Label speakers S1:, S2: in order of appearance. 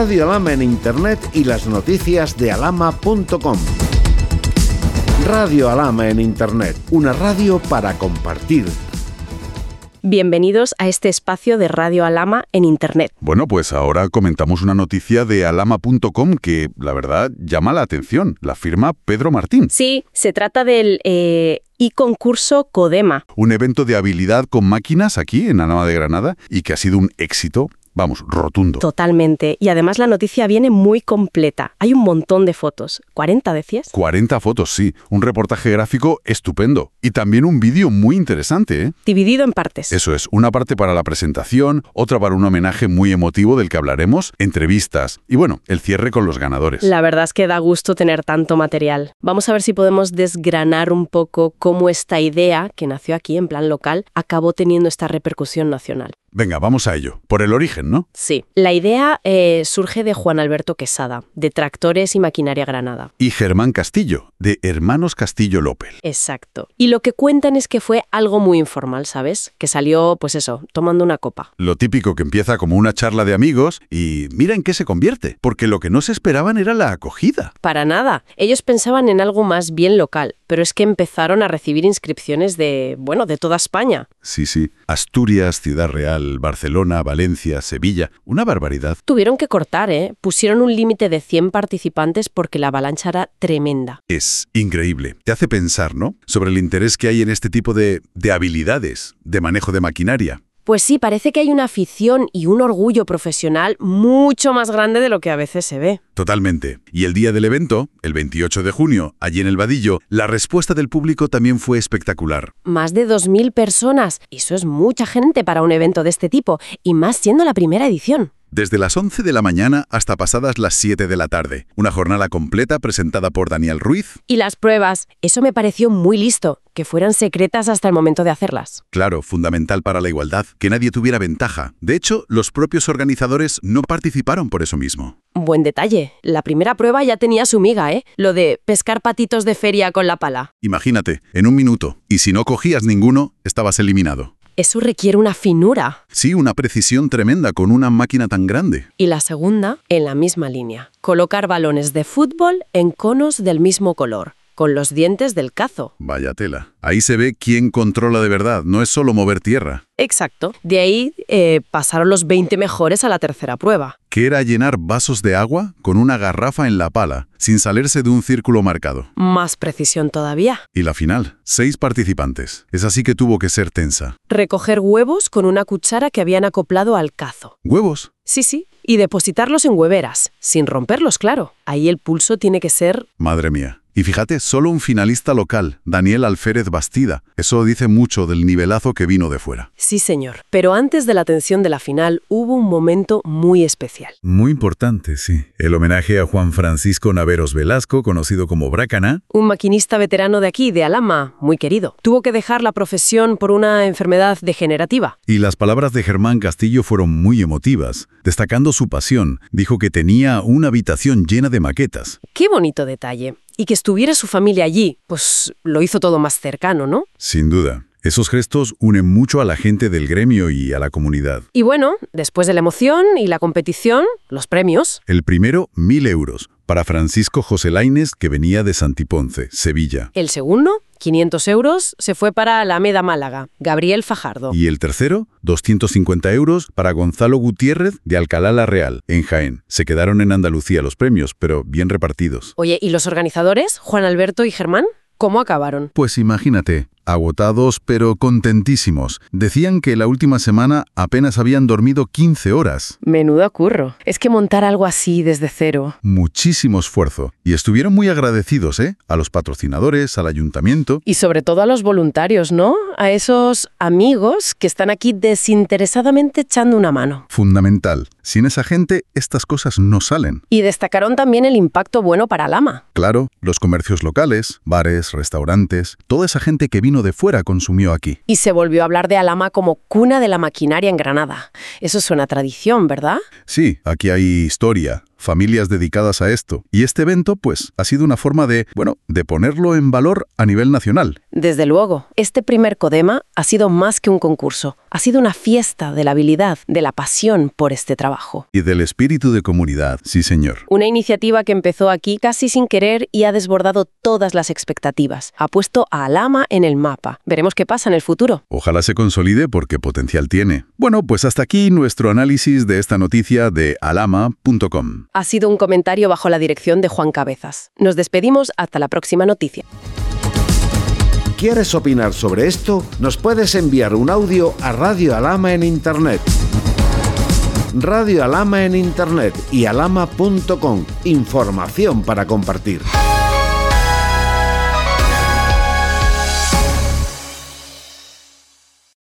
S1: Radio Alhama en Internet y las noticias de alhama.com. Radio Alhama en Internet, una radio para compartir.
S2: Bienvenidos a este espacio de Radio Alhama en Internet.
S3: Bueno, pues ahora comentamos una noticia de alhama.com que, la verdad, llama la atención. La firma Pedro Martín.
S2: Sí, se trata del concurso Codema.
S3: Un evento de habilidad con máquinas aquí en Alhama de Granada y que ha sido un éxito. Vamos, rotundo.
S2: Totalmente. Y además la noticia viene muy completa. Hay un montón de fotos. ¿40 decías?
S3: 40 fotos, sí. Un reportaje gráfico estupendo. Y también un vídeo muy interesante, ¿eh?
S2: Dividido en partes.
S3: Eso es, una parte para la presentación, otra para un homenaje muy emotivo del que hablaremos, entrevistas y bueno, el cierre con los ganadores.
S2: La verdad es que da gusto tener tanto material. Vamos a ver si podemos desgranar un poco cómo esta idea, que nació aquí en plan local, acabó teniendo esta repercusión nacional.
S3: Venga, vamos a ello. Por el origen, ¿no?
S2: Sí. La idea surge de Juan Alberto Quesada, de Tractores y Maquinaria Granada.
S3: Y Germán Castillo, de Hermanos Castillo López.
S2: Exacto. Y lo que cuentan es que fue algo muy informal, ¿sabes? Que salió, pues eso, tomando una copa.
S3: Lo típico que empieza como una charla de amigos y mira en qué se convierte, porque lo que no se esperaban era la acogida.
S2: Para nada. Ellos pensaban en algo más bien local, pero es que empezaron a recibir inscripciones de toda España.
S3: Sí. Asturias, Ciudad Real, Barcelona, Valencia, Sevilla. Una barbaridad.
S2: Tuvieron que cortar, ¿eh? Pusieron un límite de 100 participantes porque la avalancha era tremenda.
S3: Es increíble. Te hace pensar, ¿no? Sobre el interés que hay en este tipo de habilidades, de manejo de maquinaria.
S2: Pues sí, parece que hay una afición y un orgullo profesional mucho más grande de lo que a veces se ve.
S3: Totalmente. Y el día del evento, el 28 de junio, allí en el Vadillo, la respuesta del público también fue espectacular.
S2: Más de 2.000 personas. Eso es mucha gente para un evento de este tipo, y más siendo la primera edición.
S3: Desde las 11 de la mañana hasta pasadas las 7 de la tarde. Una jornada completa presentada por Daniel Ruiz.
S2: Y las pruebas. Eso me pareció muy listo, que fueran secretas hasta el momento de hacerlas.
S3: Claro, fundamental para la igualdad, que nadie tuviera ventaja. De hecho, los propios organizadores no participaron por eso mismo.
S2: Buen detalle. La primera prueba ya tenía su miga, ¿eh? Lo de pescar patitos de feria con la pala.
S3: Imagínate, en un minuto. Y si no cogías ninguno, estabas eliminado.
S2: Eso requiere una finura.
S3: Sí, una precisión tremenda con una máquina tan grande.
S2: Y la segunda, en la misma línea. Colocar balones de fútbol en conos del mismo color, con los dientes del cazo.
S3: Vaya tela. Ahí se ve quién controla de verdad, no es solo mover tierra.
S2: Exacto. De ahí pasaron los 20 mejores a la tercera prueba.
S3: Que era llenar vasos de agua con una garrafa en la pala, sin salirse de un círculo marcado.
S2: Más precisión todavía.
S3: Y la final, 6 participantes. Es así que tuvo que ser tensa.
S2: Recoger huevos con una cuchara que habían acoplado al cazo.
S3: ¿Huevos?
S2: Sí. Y depositarlos en hueveras, sin romperlos, claro. Ahí el pulso tiene que ser...
S3: Madre mía. Y fíjate, solo un finalista local, Daniel Alférez Bastida. Eso dice mucho del nivelazo que vino de fuera.
S2: Sí, señor. Pero antes de la tensión de la final hubo un momento muy especial.
S3: Muy importante, sí. El homenaje a Juan Francisco Naveros Velasco, conocido como Brácana.
S2: Un maquinista veterano de aquí, de Alhama, muy querido. Tuvo que dejar la profesión por una enfermedad degenerativa.
S3: Y las palabras de Germán Castillo fueron muy emotivas. Destacando su pasión, dijo que tenía una habitación llena de maquetas.
S2: Qué bonito detalle. Y que estuviera su familia allí, pues lo hizo todo más cercano, ¿no?
S3: Sin duda. Esos gestos unen mucho a la gente del gremio y a la comunidad.
S2: Y bueno, después de la emoción y la competición, los premios.
S3: El primero, 1.000 euros, para Francisco José Lainez, que venía de Santiponce, Sevilla.
S2: El segundo, 500 euros, se fue para Alameda Málaga, Gabriel Fajardo.
S3: Y el tercero, 250 euros, para Gonzalo Gutiérrez, de Alcalá la Real, en Jaén. Se quedaron en Andalucía los premios, pero bien repartidos.
S2: Oye, ¿y los organizadores, Juan Alberto y Germán? ¿Cómo acabaron?
S3: Pues imagínate, agotados pero contentísimos. Decían que la última semana apenas habían dormido 15 horas.
S2: Menudo curro. Es que montar algo así desde cero.
S3: Muchísimo esfuerzo. Y estuvieron muy agradecidos, a los patrocinadores, al ayuntamiento.
S2: Y sobre todo a los voluntarios, ¿no? A esos amigos que están aquí desinteresadamente echando una mano.
S3: Fundamental. Sin esa gente, estas cosas no salen.
S2: Y destacaron también el impacto bueno para Alhama.
S3: Claro, los comercios locales, bares, restaurantes, toda esa gente que vino de fuera consumió aquí.
S2: Y se volvió a hablar de Alhama como cuna de la maquinaria en Granada. Eso suena a tradición, ¿verdad?
S3: Sí, aquí hay historia, familias dedicadas a esto. Y este evento, pues, ha sido una forma de ponerlo en valor a nivel nacional.
S2: Desde luego, este primer Codema ha sido más que un concurso. Ha sido una fiesta de la habilidad, de la pasión por este trabajo.
S3: Y del espíritu de comunidad, sí señor.
S2: Una iniciativa que empezó aquí casi sin querer y ha desbordado todas las expectativas. Ha puesto a Alhama en el mapa. Veremos qué pasa en el futuro.
S3: Ojalá se consolide porque potencial tiene. Bueno, pues hasta aquí nuestro análisis de esta noticia de alhama.com.
S2: Ha sido un comentario bajo la dirección de Juan Cabezas. Nos despedimos hasta la próxima noticia.
S1: ¿Quieres opinar sobre esto? Nos puedes enviar un audio a Radio Alhama en Internet. Radio Alhama en Internet y alhama.com. Información para compartir.